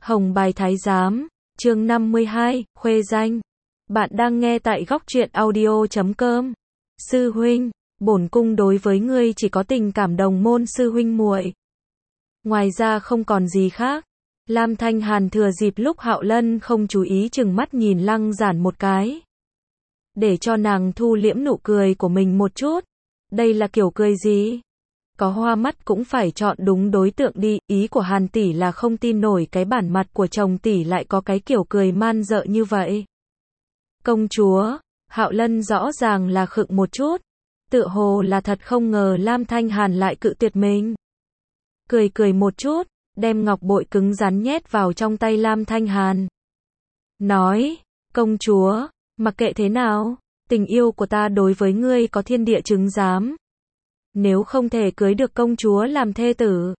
Hồng Bài Thái Giám, chương 52, Khuê Danh. Bạn đang nghe tại góc truyện audio.com. Sư huynh, bổn cung đối với ngươi chỉ có tình cảm đồng môn sư huynh muội. Ngoài ra không còn gì khác. Lam Thanh Hàn thừa dịp lúc Hạo Lân không chú ý chừng mắt nhìn Lăng Giản một cái. Để cho nàng thu liễm nụ cười của mình một chút. Đây là kiểu cười gì? Có hoa mắt cũng phải chọn đúng đối tượng đi, ý của Hàn tỷ là không tin nổi cái bản mặt của chồng tỷ lại có cái kiểu cười man dợ như vậy. Công chúa, Hạo Lân rõ ràng là khựng một chút, tựa hồ là thật không ngờ Lam Thanh Hàn lại cự tuyệt mình. Cười một chút, đem ngọc bội cứng rắn nhét vào trong tay Lam Thanh Hàn. Nói, công chúa, mặc kệ thế nào, tình yêu của ta đối với ngươi có thiên địa chứng giám. Nếu không thể cưới được công chúa làm thê tử,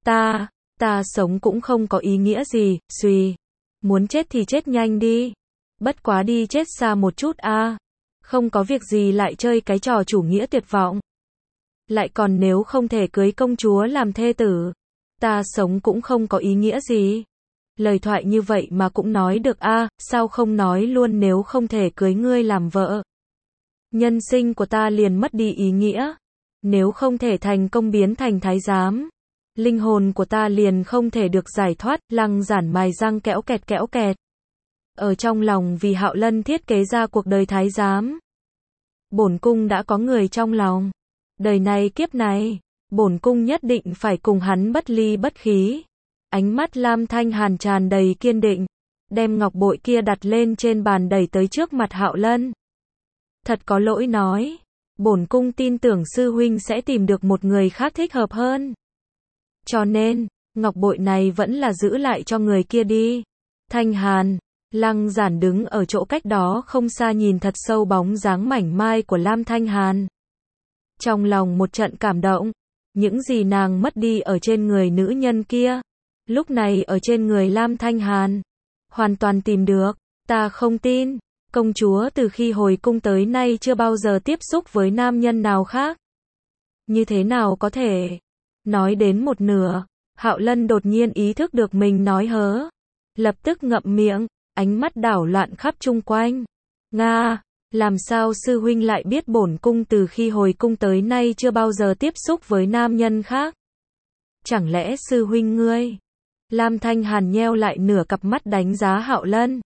ta sống cũng không có ý nghĩa gì, suy. Muốn chết thì chết nhanh đi. Bất quá đi chết xa một chút a. Không có việc gì lại chơi cái trò chủ nghĩa tuyệt vọng. Lại còn nếu không thể cưới công chúa làm thê tử, ta sống cũng không có ý nghĩa gì. Lời thoại như vậy mà cũng nói được a, sao không nói luôn nếu không thể cưới ngươi làm vợ. Nhân sinh của ta liền mất đi ý nghĩa. Nếu không thể thành công biến thành thái giám, linh hồn của ta liền không thể được giải thoát. Lăng Giản mài răng kẽo kẹt. Ở trong lòng vì Hạo Lân thiết kế ra cuộc đời thái giám. Bổn cung đã có người trong lòng. Đời này kiếp này, bổn cung nhất định phải cùng hắn bất ly bất khí. Ánh mắt Lam Thanh Hàn tràn đầy kiên định, đem ngọc bội kia đặt lên trên bàn đẩy tới trước mặt Hạo Lân. Thật có lỗi nói, bổn cung tin tưởng sư huynh sẽ tìm được một người khác thích hợp hơn. Cho nên, ngọc bội này vẫn là giữ lại cho người kia đi. Thanh Hàn, Lăng Giản đứng ở chỗ cách đó không xa nhìn thật sâu bóng dáng mảnh mai của Lam Thanh Hàn. Trong lòng một trận cảm động, những gì nàng mất đi ở trên người nữ nhân kia, lúc này ở trên người Lam Thanh Hàn, hoàn toàn tìm được. Ta không tin. Công chúa từ khi hồi cung tới nay chưa bao giờ tiếp xúc với nam nhân nào khác. Như thế nào có thể? Nói đến một nửa, Hạo Lân đột nhiên ý thức được mình nói hớ. Lập tức ngậm miệng, ánh mắt đảo loạn khắp chung quanh. Nga, làm sao sư huynh lại biết bổn cung từ khi hồi cung tới nay chưa bao giờ tiếp xúc với nam nhân khác? Chẳng lẽ sư huynh ngươi? Lam Thanh Hàn nheo lại nửa cặp mắt đánh giá Hạo Lân.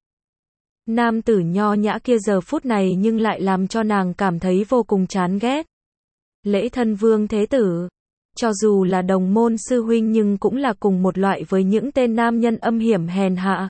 Nam tử nho nhã kia giờ phút này nhưng lại làm cho nàng cảm thấy vô cùng chán ghét. Lễ thân vương thế tử, cho dù là đồng môn sư huynh nhưng cũng là cùng một loại với những tên nam nhân âm hiểm hèn hạ.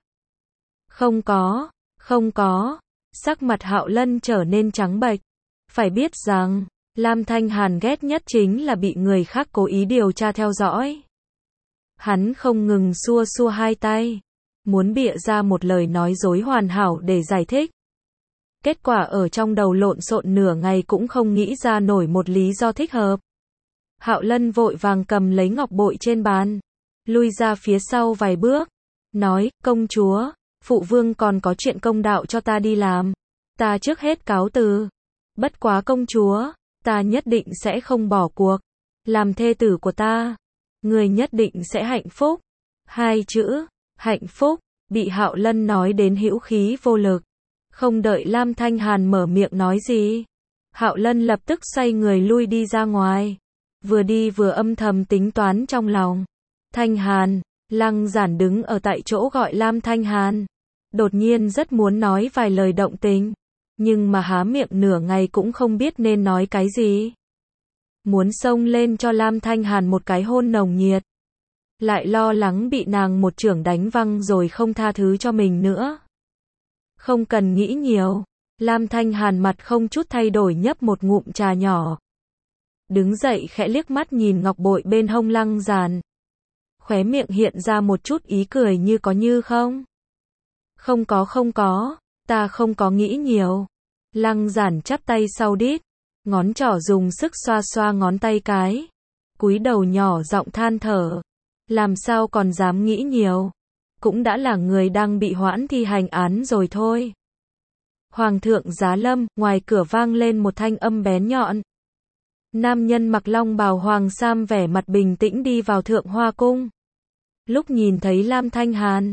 Không có. Sắc mặt Hạo Lân trở nên trắng bệch. Phải biết rằng, Lam Thanh Hàn ghét nhất chính là bị người khác cố ý điều tra theo dõi. Hắn không ngừng xua hai tay, muốn bịa ra một lời nói dối hoàn hảo để giải thích. Kết quả ở trong đầu lộn xộn nửa ngày cũng không nghĩ ra nổi một lý do thích hợp. Hạo Lân vội vàng cầm lấy ngọc bội trên bàn, lui ra phía sau vài bước, nói, công chúa, phụ vương còn có chuyện công đạo cho ta đi làm. Ta trước hết cáo từ. Bất quá công chúa, ta nhất định sẽ không bỏ cuộc. Làm thê tử của ta, người nhất định sẽ hạnh phúc. Hai chữ, hạnh phúc, bị Hạo Lân nói đến hữu khí vô lực. Không đợi Lam Thanh Hàn mở miệng nói gì, Hạo Lân lập tức xoay người lui đi ra ngoài. Vừa đi vừa âm thầm tính toán trong lòng. Thanh Hàn, Lăng Giản đứng ở tại chỗ gọi Lam Thanh Hàn. Đột nhiên rất muốn nói vài lời động tình, nhưng mà há miệng nửa ngày cũng không biết nên nói cái gì. Muốn xông lên cho Lam Thanh Hàn một cái hôn nồng nhiệt, lại lo lắng bị nàng một chưởng đánh văng rồi không tha thứ cho mình nữa. Không cần nghĩ nhiều, Lam Thanh Hàn mặt không chút thay đổi nhấp một ngụm trà nhỏ. Đứng dậy khẽ liếc mắt nhìn ngọc bội bên hông Lăng Giản. Khóe miệng hiện ra một chút ý cười như có như không. Không có, ta không có nghĩ nhiều. Lăng Giản chắp tay sau đít, ngón trỏ dùng sức xoa ngón tay cái, cúi đầu nhỏ giọng than thở. Làm sao còn dám nghĩ nhiều, cũng đã là người đang bị hoãn thi hành án rồi thôi. Hoàng thượng giá lâm, ngoài cửa vang lên một thanh âm bén nhọn. Nam nhân mặc long bào hoàng sam vẻ mặt bình tĩnh đi vào Thượng Hoa cung. Lúc nhìn thấy Lam Thanh Hàn,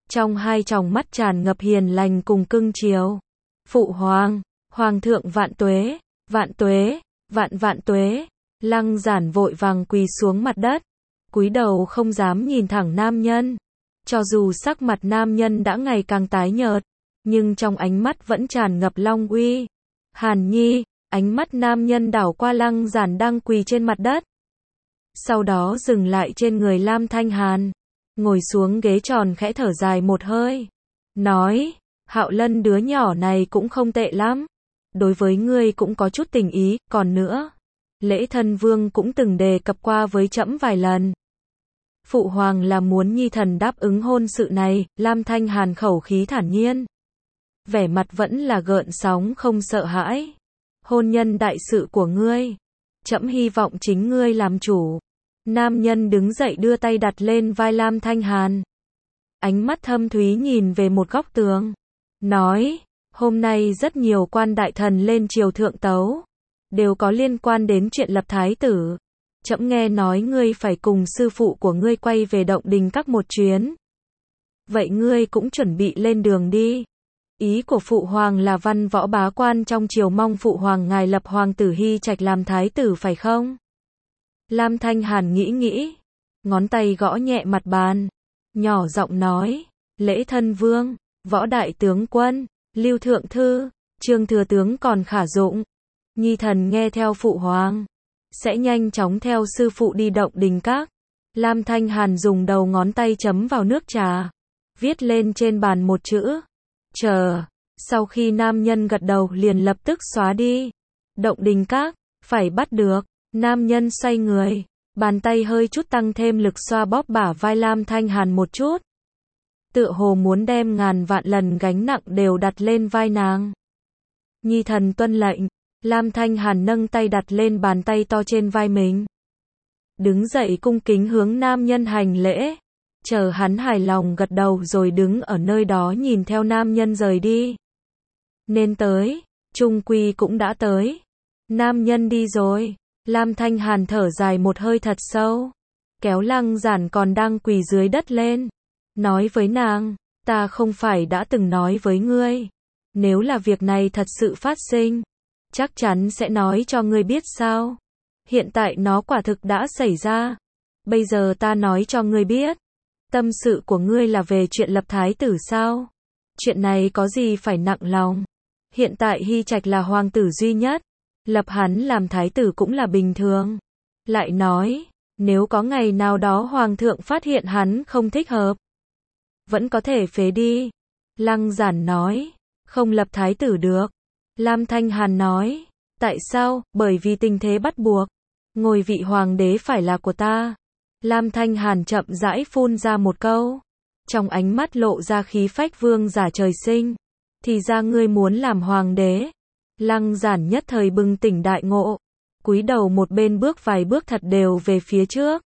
trong hai tròng mắt tràn ngập hiền lành cùng cưng chiều. Phụ hoàng, hoàng thượng vạn tuế, vạn tuế, vạn vạn tuế. Lăng Giản vội vàng quỳ xuống mặt đất, cúi đầu không dám nhìn thẳng nam nhân. Cho dù sắc mặt nam nhân đã ngày càng tái nhợt, nhưng trong ánh mắt vẫn tràn ngập long uy. Hàn Nhi, ánh mắt nam nhân đảo qua Lăng Giản đang quỳ trên mặt đất. Sau đó dừng lại trên người Lam Thanh Hàn, ngồi xuống ghế tròn khẽ thở dài một hơi. Nói, Hạo Lân đứa nhỏ này cũng không tệ lắm. Đối với ngươi cũng có chút tình ý, còn nữa. Lễ Thân Vương cũng từng đề cập qua với trẫm vài lần. Phụ hoàng là muốn nhi thần đáp ứng hôn sự này, Lam Thanh Hàn khẩu khí thản nhiên. Vẻ mặt vẫn là gợn sóng không sợ hãi. Hôn nhân đại sự của ngươi, trẫm hy vọng chính ngươi làm chủ. Nam nhân đứng dậy đưa tay đặt lên vai Lam Thanh Hàn. Ánh mắt thâm thúy nhìn về một góc tường. Nói, hôm nay rất nhiều quan đại thần lên triều thượng tấu. Đều có liên quan đến chuyện lập thái tử. Trẫm nghe nói ngươi phải cùng sư phụ của ngươi quay về Động Đình Các một chuyến. Vậy ngươi cũng chuẩn bị lên đường đi. Ý của phụ hoàng là văn võ bá quan trong triều mong phụ hoàng ngài lập hoàng tử Hy Trạch làm thái tử phải không? Lam Thanh Hàn nghĩ, ngón tay gõ nhẹ mặt bàn, nhỏ giọng nói, Lễ Thân Vương, Võ Đại Tướng Quân, Lưu Thượng Thư, Trương Thừa Tướng còn khả dụng. Nhi thần nghe theo phụ hoàng, sẽ nhanh chóng theo sư phụ đi Động Đình Các. Lam Thanh Hàn dùng đầu ngón tay chấm vào nước trà, viết lên trên bàn một chữ, chờ. Sau khi nam nhân gật đầu liền lập tức xóa đi. Động Đình Các, phải bắt được. Nam nhân xoay người, bàn tay hơi chút tăng thêm lực xoa bóp bả vai Lam Thanh Hàn một chút. Tựa hồ muốn đem ngàn vạn lần gánh nặng đều đặt lên vai nàng. Nhi thần tuân lệnh. Lam Thanh Hàn nâng tay đặt lên bàn tay to trên vai mình. Đứng dậy cung kính hướng nam nhân hành lễ. Chờ hắn hài lòng gật đầu rồi đứng ở nơi đó nhìn theo nam nhân rời đi. Nên tới, chung quy cũng đã tới. Nam nhân đi rồi. Lam Thanh Hàn thở dài một hơi thật sâu. Kéo Lăng Giản còn đang quỳ dưới đất lên. Nói với nàng, ta không phải đã từng nói với ngươi. Nếu là việc này thật sự phát sinh, chắc chắn sẽ nói cho ngươi biết sao. Hiện tại nó quả thực đã xảy ra. Bây giờ ta nói cho ngươi biết. Tâm sự của ngươi là về chuyện lập thái tử sao? Chuyện này có gì phải nặng lòng. Hiện tại Hy Trạch là hoàng tử duy nhất. Lập hắn làm thái tử cũng là bình thường. Lại nói, nếu có ngày nào đó hoàng thượng phát hiện hắn không thích hợp, vẫn có thể phế đi. Lăng Giản nói, không lập thái tử được. Lam Thanh Hàn nói, tại sao? Bởi vì tình thế bắt buộc. Ngôi vị hoàng đế phải là của ta. Lam Thanh Hàn chậm rãi phun ra một câu. Trong ánh mắt lộ ra khí phách vương giả trời sinh. Thì ra ngươi muốn làm hoàng đế. Lăng Giản nhất thời bừng tỉnh đại ngộ. Cúi đầu một bên bước vài bước thật đều về phía trước.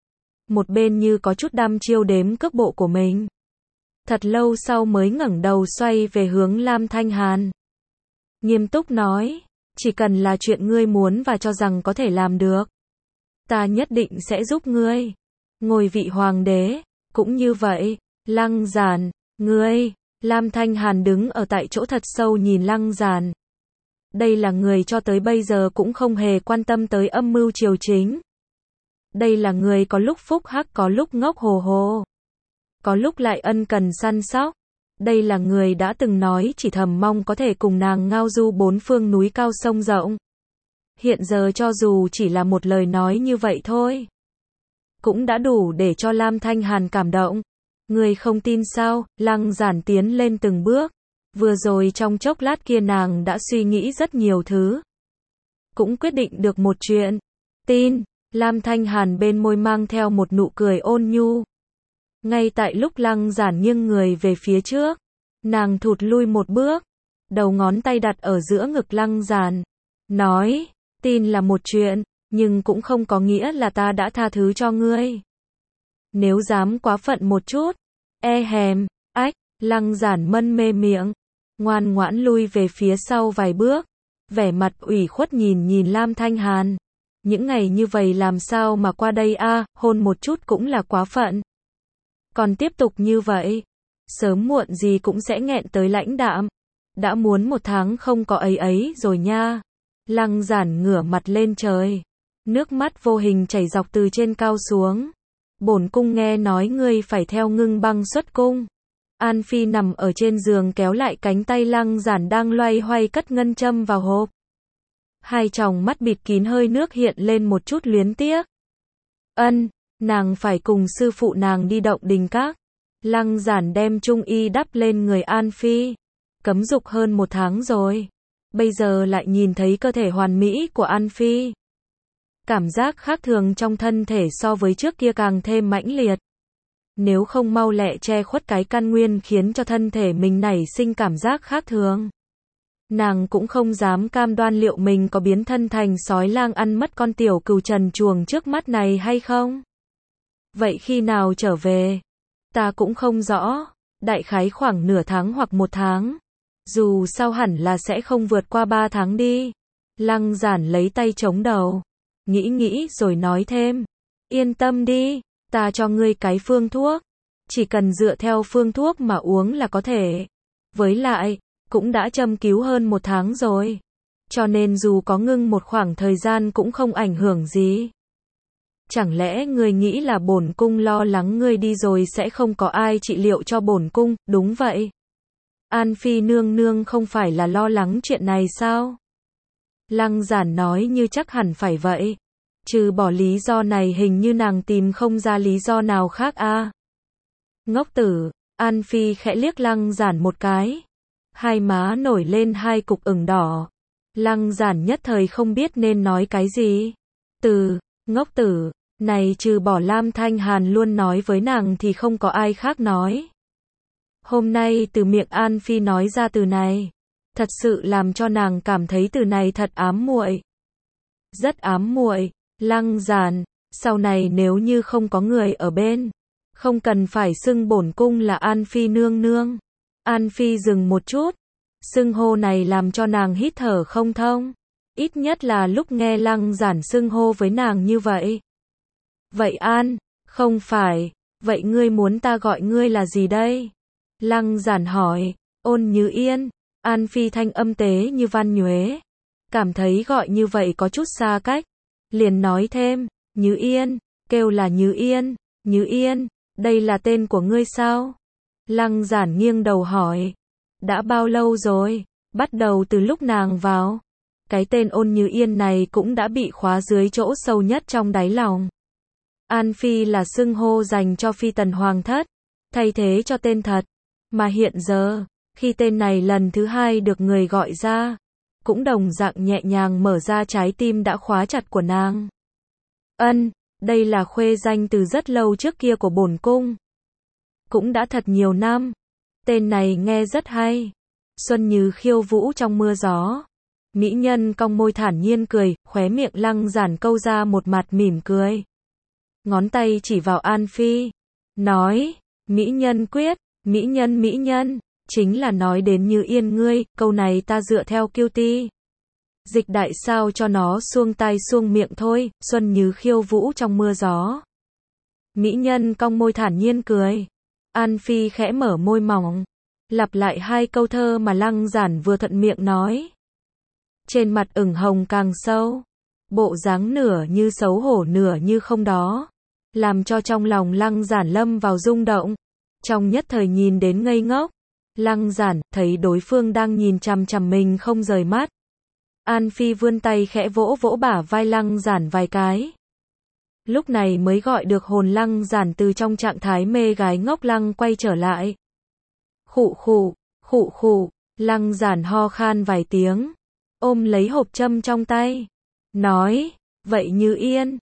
Một bên như có chút đăm chiêu đếm cước bộ của mình. Thật lâu sau mới ngẩng đầu xoay về hướng Lam Thanh Hàn. Nghiêm túc nói, chỉ cần là chuyện ngươi muốn và cho rằng có thể làm được, ta nhất định sẽ giúp ngươi. Ngôi vị hoàng đế, cũng như vậy. Lăng Giản, ngươi. Lam Thanh Hàn đứng ở tại chỗ thật sâu nhìn Lăng Giản. Đây là người cho tới bây giờ cũng không hề quan tâm tới âm mưu triều chính. Đây là người có lúc phúc hắc có lúc ngốc hồ hồ. Có lúc lại ân cần săn sóc. Đây là người đã từng nói chỉ thầm mong có thể cùng nàng ngao du bốn phương núi cao sông rộng. Hiện giờ cho dù chỉ là một lời nói như vậy thôi, cũng đã đủ để cho Lam Thanh Hàn cảm động. Người không tin sao? Lăng Giản tiến lên từng bước. Vừa rồi trong chốc lát kia nàng đã suy nghĩ rất nhiều thứ. Cũng quyết định được một chuyện. Tin. Lam Thanh Hàn bên môi mang theo một nụ cười ôn nhu. Ngay tại lúc Lăng Giản nghiêng người về phía trước, nàng thụt lui một bước, đầu ngón tay đặt ở giữa ngực Lăng Giản. Nói, tin là một chuyện, nhưng cũng không có nghĩa là ta đã tha thứ cho ngươi. Nếu dám quá phận một chút, hèm, ách, Lăng Giản mân mê miệng, ngoan ngoãn lui về phía sau vài bước, vẻ mặt ủy khuất nhìn Lam Thanh Hàn. Những ngày như vậy làm sao mà qua đây a, hôn một chút cũng là quá phận. Còn tiếp tục như vậy, sớm muộn gì cũng sẽ nghẹn tới lãnh đạm. Đã muốn 1 tháng không có ấy ấy rồi nha. Lăng Giản ngửa mặt lên trời. Nước mắt vô hình chảy dọc từ trên cao xuống. Bổn cung nghe nói ngươi phải theo Ngưng Băng xuất cung. An Phi nằm ở trên giường kéo lại cánh tay Lăng Giản đang loay hoay cất ngân châm vào hộp. Hai tròng mắt bịt kín hơi nước hiện lên một chút luyến tiếc. Ân, nàng phải cùng sư phụ nàng đi Động Đình Các. Lăng Giản đem trung y đắp lên người An Phi. Cấm dục hơn 1 tháng rồi. Bây giờ lại nhìn thấy cơ thể hoàn mỹ của An Phi. Cảm giác khác thường trong thân thể so với trước kia càng thêm mãnh liệt. Nếu không mau lẹ che khuất cái căn nguyên khiến cho thân thể mình nảy sinh cảm giác khác thường. Nàng cũng không dám cam đoan liệu mình có biến thân thành sói lang ăn mất con tiểu cừu trần truồng trước mắt này hay không. Vậy khi nào trở về? Ta cũng không rõ, đại khái khoảng nửa tháng hoặc 1 tháng. Dù sao hẳn là sẽ không vượt qua 3 tháng đi. Lăng Giản lấy tay chống đầu. Nghĩ rồi nói thêm. Yên tâm đi, ta cho ngươi cái phương thuốc. Chỉ cần dựa theo phương thuốc mà uống là có thể. Với lại, cũng đã châm cứu hơn 1 tháng rồi. Cho nên dù có ngưng một khoảng thời gian cũng không ảnh hưởng gì. Chẳng lẽ ngươi nghĩ là bổn cung lo lắng ngươi đi rồi sẽ không có ai trị liệu cho bổn cung? Đúng vậy. An Phi nương nương không phải là lo lắng chuyện này sao? Lăng Giản nói như chắc hẳn phải vậy. Trừ bỏ lý do này hình như nàng tìm không ra lý do nào khác a. Ngốc tử, An Phi khẽ liếc Lăng Giản một cái. Hai má nổi lên 2 cục ửng đỏ. Lăng Giản nhất thời không biết nên nói cái gì. Ngốc tử, này trừ bỏ Lam Thanh Hàn luôn nói với nàng thì không có ai khác nói. Hôm nay từ miệng An Phi nói ra từ này, thật sự làm cho nàng cảm thấy từ này thật ám muội. Rất ám muội. Lăng Giản, sau này nếu như không có người ở bên, không cần phải xưng bổn cung là An Phi nương nương. An Phi dừng một chút, xưng hô này làm cho nàng hít thở không thông. Ít nhất là lúc nghe Lăng Giản xưng hô với nàng như vậy. Vậy An, không phải, vậy ngươi muốn ta gọi ngươi là gì đây? Lăng Giản hỏi. Ôn Như Yên. An Phi thanh âm tế như văn nhuế. Cảm thấy gọi như vậy có chút xa cách. Liền nói thêm, Như Yên, kêu là Như Yên. Như Yên, đây là tên của ngươi sao? Lăng Giản nghiêng đầu hỏi. Đã bao lâu rồi? Bắt đầu từ lúc nàng vào. Cái tên Ôn Như Yên này cũng đã bị khóa dưới chỗ sâu nhất trong đáy lòng. An Phi là xưng hô dành cho phi tần hoàng thất, thay thế cho tên thật. Mà hiện giờ, khi tên này lần thứ 2 được người gọi ra, cũng đồng dạng nhẹ nhàng mở ra trái tim đã khóa chặt của nàng. Ân, đây là khuê danh từ rất lâu trước kia của bổn cung. Cũng đã thật nhiều năm. Tên này nghe rất hay. Xuân như khiêu vũ trong mưa gió. Mỹ nhân cong môi thản nhiên cười, khóe miệng Lăng Giản câu ra một mặt mỉm cười. Ngón tay chỉ vào An Phi. Nói, mỹ nhân quyết, mỹ nhân, chính là nói đến Như Yên ngươi, câu này ta dựa theo kiêu ti. Dịch đại sao cho nó xuông tai xuông miệng thôi, xuân như khiêu vũ trong mưa gió. Mỹ nhân cong môi thản nhiên cười. An Phi khẽ mở môi mỏng, lặp lại 2 câu thơ mà Lăng Giản vừa thuận miệng nói. Trên mặt ửng hồng càng sâu, bộ dáng nửa như xấu hổ nửa như không đó, làm cho trong lòng Lăng Giản lâm vào rung động. Trong nhất thời nhìn đến ngây ngốc, Lăng Giản thấy đối phương đang nhìn chằm chằm mình không rời mắt. An Phi vươn tay khẽ vỗ vỗ bả vai Lăng Giản vài cái. Lúc này mới gọi được hồn Lăng Giản từ trong trạng thái mê gái ngốc lăng quay trở lại. Khụ khụ, Lăng Giản ho khan vài tiếng, ôm lấy hộp châm trong tay, nói, vậy Như Yên,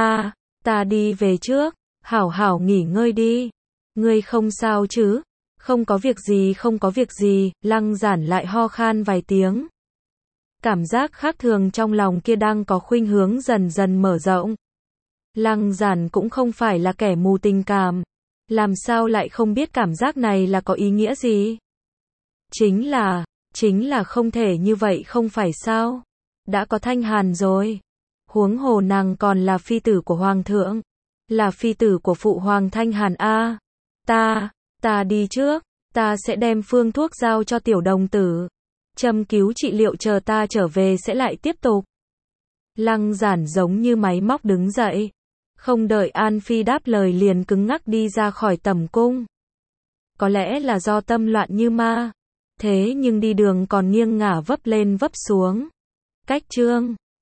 ta đi về trước, hảo hảo nghỉ ngơi đi. Ngươi không sao chứ? Không có việc gì, Lăng Giản lại ho khan vài tiếng. Cảm giác khác thường trong lòng kia đang có khuynh hướng dần dần mở rộng. Lăng Giản cũng không phải là kẻ mù tình cảm. Làm sao lại không biết cảm giác này là có ý nghĩa gì? Chính là không thể như vậy không phải sao? Đã có Thanh Hàn rồi. Huống hồ nàng còn là phi tử của Hoàng thượng. Là phi tử của phụ hoàng Thanh Hàn a. Ta đi trước, Ta sẽ đem phương thuốc giao cho tiểu đồng tử. Châm cứu trị liệu chờ ta trở về sẽ lại tiếp tục. Lăng Giản giống như máy móc đứng dậy. Không đợi An Phi đáp lời liền cứng ngắc đi ra khỏi tẩm cung. Có lẽ là do tâm loạn như ma. Thế nhưng đi đường còn nghiêng ngả vấp lên vấp xuống. Cách chương